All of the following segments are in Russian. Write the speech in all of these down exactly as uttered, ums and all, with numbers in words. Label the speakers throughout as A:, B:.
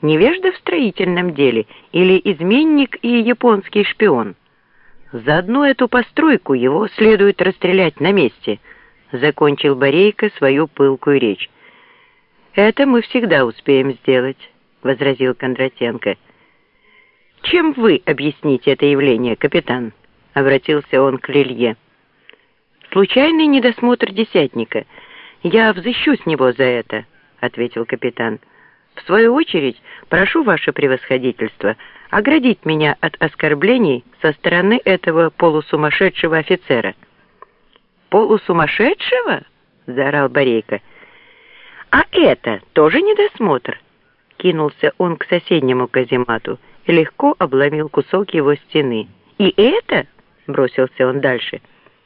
A: невежда в строительном деле или изменник и японский шпион? За одну эту постройку его следует расстрелять на месте», — закончил Борейко свою пылкую речь. «Это мы всегда успеем сделать», — возразил Кондратенко. «Чем вы объясните это явление, капитан?» — обратился он к Лилье. «Случайный недосмотр десятника. Я взыщу с него за это», — ответил капитан. «В свою очередь, прошу ваше превосходительство оградить меня от оскорблений со стороны этого полусумасшедшего офицера». «Полусумасшедшего?» — заорал Борейко. «А это тоже недосмотр?» Кинулся он к соседнему каземату и легко обломил кусок его стены. «И это?» — бросился он дальше.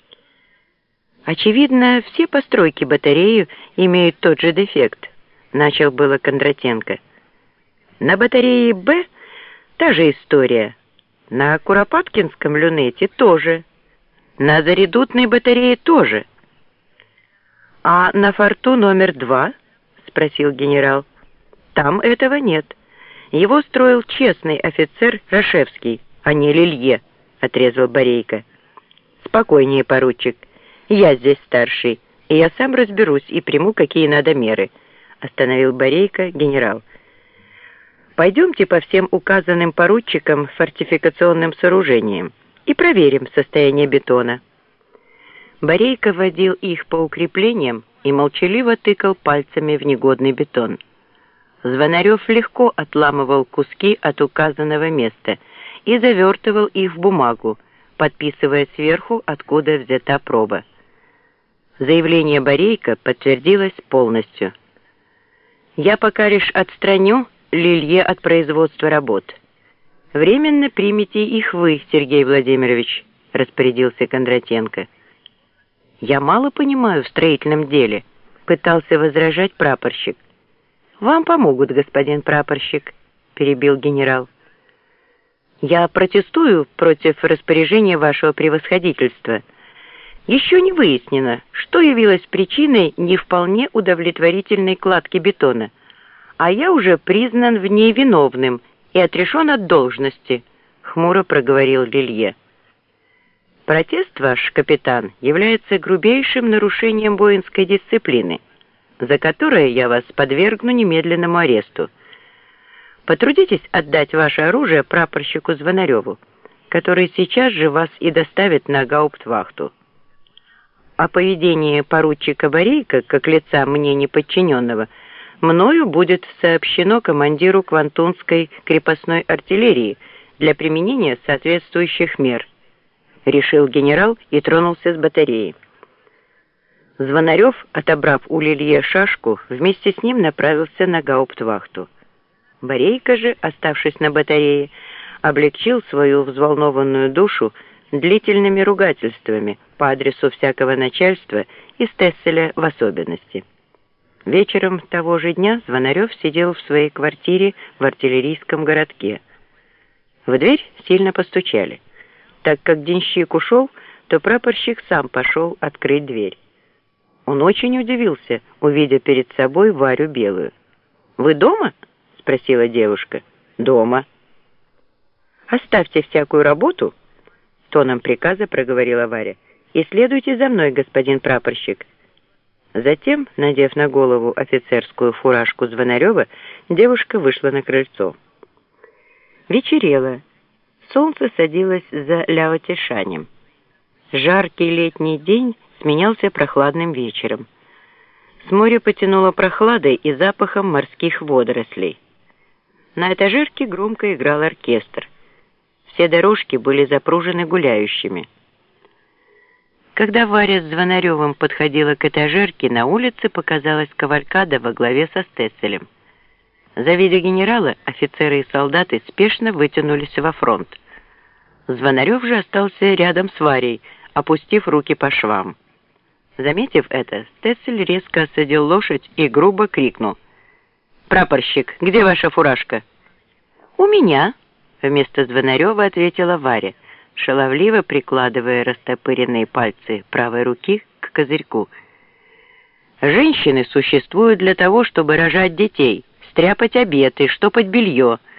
A: «Очевидно, все постройки батареи имеют тот же дефект», — начал было Кондратенко. «На батарее «Б» та же история, на Куропаткинском люнете тоже, на заредутной батарее тоже». «А на форту номер два?» — спросил генерал. «Там этого нет. Его строил честный офицер Рашевский, а не Лилье», — отрезал Борейко. «Спокойнее, поручик. Я здесь старший, и я сам разберусь и приму, какие надо меры», — остановил Борейко генерал. «Пойдемте по всем указанным поручикам фортификационным сооружениям и проверим состояние бетона». Борейко водил их по укреплениям и молчаливо тыкал пальцами в негодный бетон. Звонарев легко отламывал куски от указанного места и завертывал их в бумагу, подписывая сверху, откуда взята проба. Заявление Борейко подтвердилось полностью. «Я пока лишь отстраню Лилье от производства работ. Временно примите их вы, Сергей Владимирович», — распорядился Кондратенко. «Я мало понимаю в строительном деле», — пытался возражать прапорщик. «Вам помогут, господин прапорщик», — перебил генерал. «Я протестую против распоряжения вашего превосходительства. Еще не выяснено, что явилось причиной не вполне удовлетворительной кладки бетона, а я уже признан в ней виновным и отрешен от должности», — хмуро проговорил Лилье. «Протест ваш, капитан, является грубейшим нарушением воинской дисциплины, за которое я вас подвергну немедленному аресту. Потрудитесь отдать ваше оружие прапорщику Звонареву, который сейчас же вас и доставит на гауптвахту. О поведении поручика Борейко, как лица мне неподчиненного, мною будет сообщено командиру Квантунской крепостной артиллерии для применения соответствующих мер», — решил генерал и тронулся с батареи. Звонарев, отобрав у Лилье шашку, вместе с ним направился на гауптвахту. Борейко же, оставшись на батарее, облегчил свою взволнованную душу длительными ругательствами по адресу всякого начальства и Стесселя в особенности. Вечером того же дня Звонарев сидел в своей квартире в артиллерийском городке. В дверь сильно постучали. Так как денщик ушел, то прапорщик сам пошел открыть дверь. Он очень удивился, увидя перед собой Варю Белую. «Вы дома?» — спросила девушка. «Дома». «Оставьте всякую работу», — тоном приказа проговорила Варя, «и следуйте за мной, господин прапорщик». Затем, надев на голову офицерскую фуражку Звонарева, девушка вышла на крыльцо. Вечерело. Солнце садилось за Ляотишанем. Жаркий летний день сменялся прохладным вечером. С моря потянуло прохладой и запахом морских водорослей. На этажерке громко играл оркестр. Все дорожки были запружены гуляющими. Когда Варя с Звонаревым подходила к этажерке, на улице показалась кавалькада во главе со Стесселем. Завидя генерала, офицеры и солдаты спешно вытянулись во фронт. Звонарев же остался рядом с Варей, опустив руки по швам. Заметив это, Стессель резко осадил лошадь и грубо крикнул: «Прапорщик, где ваша фуражка?» «У меня», — вместо Звонарева ответила Варя, шаловливо прикладывая растопыренные пальцы правой руки к козырьку. «Женщины существуют для того, чтобы рожать детей», — стряпать обед и штопать белье.